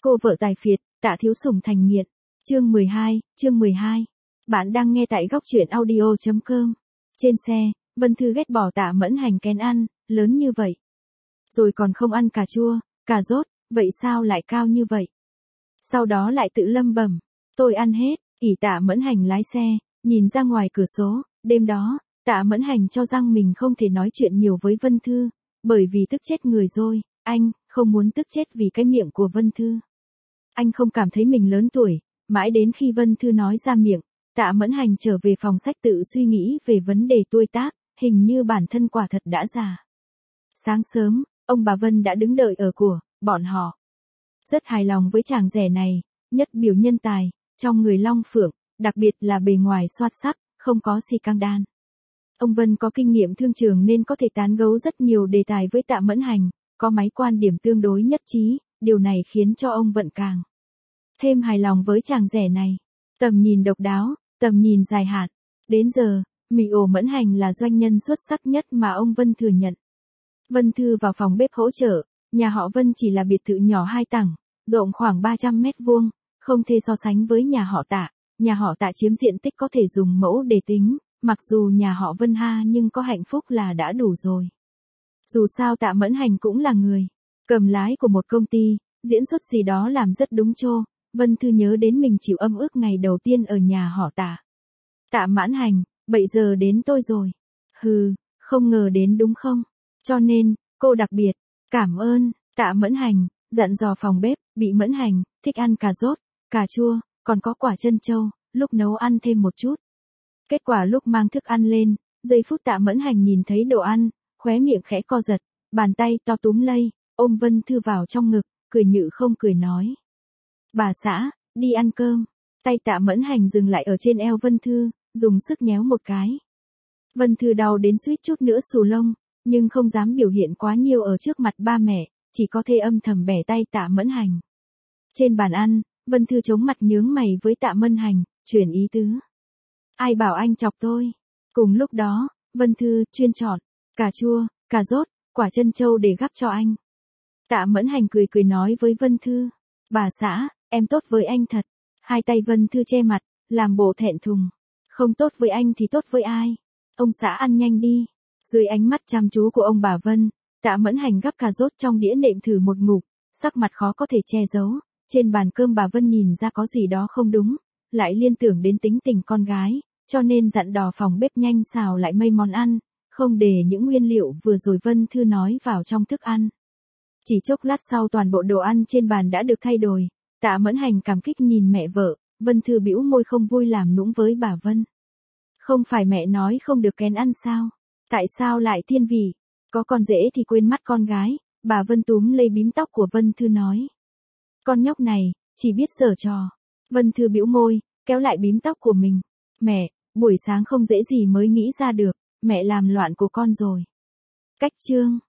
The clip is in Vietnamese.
Cô vợ tài phiệt, Tạ Thiếu Sủng thành nghiện. Chương 12. Bạn đang nghe tại góc truyện audio.com. Trên xe, Vân Thư ghét bỏ Tạ Mẫn Hành kén ăn, lớn như vậy. Rồi còn không ăn cà chua, cà rốt, vậy sao lại cao như vậy? Sau đó lại tự lẩm bẩm, tôi ăn hết, Tạ Mẫn Hành lái xe, nhìn ra ngoài cửa sổ, đêm đó, Tạ Mẫn Hành cho rằng mình không thể nói chuyện nhiều với Vân Thư, bởi vì tức chết người rồi, anh không muốn tức chết vì cái miệng của Vân Thư. Anh không cảm thấy mình lớn tuổi, mãi đến khi Vân Thư nói ra miệng, Tạ Mẫn Hành trở về phòng sách tự suy nghĩ về vấn đề tuổi tác, hình như bản thân quả thật đã già. Sáng sớm, ông bà Vân đã đứng đợi ở của bọn họ. Rất hài lòng với chàng rể này, nhất biểu nhân tài, trong người long phượng, đặc biệt là bề ngoài xoát sắc, không có xì căng đan. Ông Vân có kinh nghiệm thương trường nên có thể tán gẫu rất nhiều đề tài với Tạ Mẫn Hành, có mấy quan điểm tương đối nhất trí, điều này khiến cho ông Vân càng thêm hài lòng với chàng rể này. Tầm nhìn độc đáo, tầm nhìn dài hạn. Đến giờ, Ổ Mẫn Hành là doanh nhân xuất sắc nhất mà ông Vân thừa nhận. Vân Thư vào phòng bếp hỗ trợ, nhà họ Vân chỉ là biệt thự nhỏ 2 tầng, rộng khoảng 300 mét vuông, không thể so sánh với nhà họ Tạ. Nhà họ Tạ chiếm diện tích có thể dùng mẫu để tính, mặc dù nhà họ Vân ha nhưng có hạnh phúc là đã đủ rồi. Dù sao Tạ Mẫn Hành cũng là người cầm lái của một công ty, diễn xuất gì đó làm rất đúng chô. Vân Thư nhớ đến mình chịu âm ức ngày đầu tiên ở nhà họ Tạ. Tạ Mẫn Hành, 7 giờ đến tôi rồi. Hừ, không ngờ đến đúng không? Cho nên, cô đặc biệt, cảm ơn, Tạ Mẫn Hành, dặn dò phòng bếp, bị Mẫn Hành, thích ăn cà rốt, cà chua, còn có quả trân châu, lúc nấu ăn thêm một chút. Kết quả lúc mang thức ăn lên, giây phút Tạ Mẫn Hành nhìn thấy đồ ăn, khóe miệng khẽ co giật, bàn tay to túm lây, ôm Vân Thư vào trong ngực, cười nhự không cười nói. Bà xã, đi ăn cơm. Tay Tạ Mẫn Hành dừng lại ở trên eo Vân Thư, dùng sức nhéo một cái. Vân Thư đau đến suýt chút nữa xù lông, nhưng không dám biểu hiện quá nhiều ở trước mặt ba mẹ, chỉ có thể âm thầm bẻ tay Tạ Mẫn Hành. Trên bàn ăn, Vân Thư chống mặt nhướng mày với Tạ Mẫn Hành, chuyển ý tứ. Ai bảo anh chọc tôi? Cùng lúc đó, Vân Thư chuyên chọn cà chua, cà rốt, quả trân châu để gắp cho anh. Tạ Mẫn Hành cười cười nói với Vân Thư, bà xã, em tốt với anh thật. Hai tay Vân Thư che mặt, làm bộ thẹn thùng. Không tốt với anh thì tốt với ai? Ông xã ăn nhanh đi. Dưới ánh mắt chăm chú của ông bà Vân, Tạ Mẫn Hành gắp cà rốt trong đĩa nệm thử một ngụm, sắc mặt khó có thể che giấu. Trên bàn cơm bà Vân nhìn ra có gì đó không đúng, lại liên tưởng đến tính tình con gái, cho nên dặn đò phòng bếp nhanh xào lại mấy món ăn, không để những nguyên liệu vừa rồi Vân Thư nói vào trong thức ăn. Chỉ chốc lát sau toàn bộ đồ ăn trên bàn đã được thay đổi. Tạ Mẫn Hành cảm kích nhìn mẹ vợ, Vân Thư bĩu môi không vui làm nũng với bà Vân. Không phải mẹ nói không được kén ăn sao? Tại sao lại thiên vị? Có con rể thì quên mắt con gái, bà Vân túm lấy bím tóc của Vân Thư nói. Con nhóc này, chỉ biết giở trò. Vân Thư bĩu môi, kéo lại bím tóc của mình. Mẹ, buổi sáng không dễ gì mới nghĩ ra được, mẹ làm loạn của con rồi. Cách chương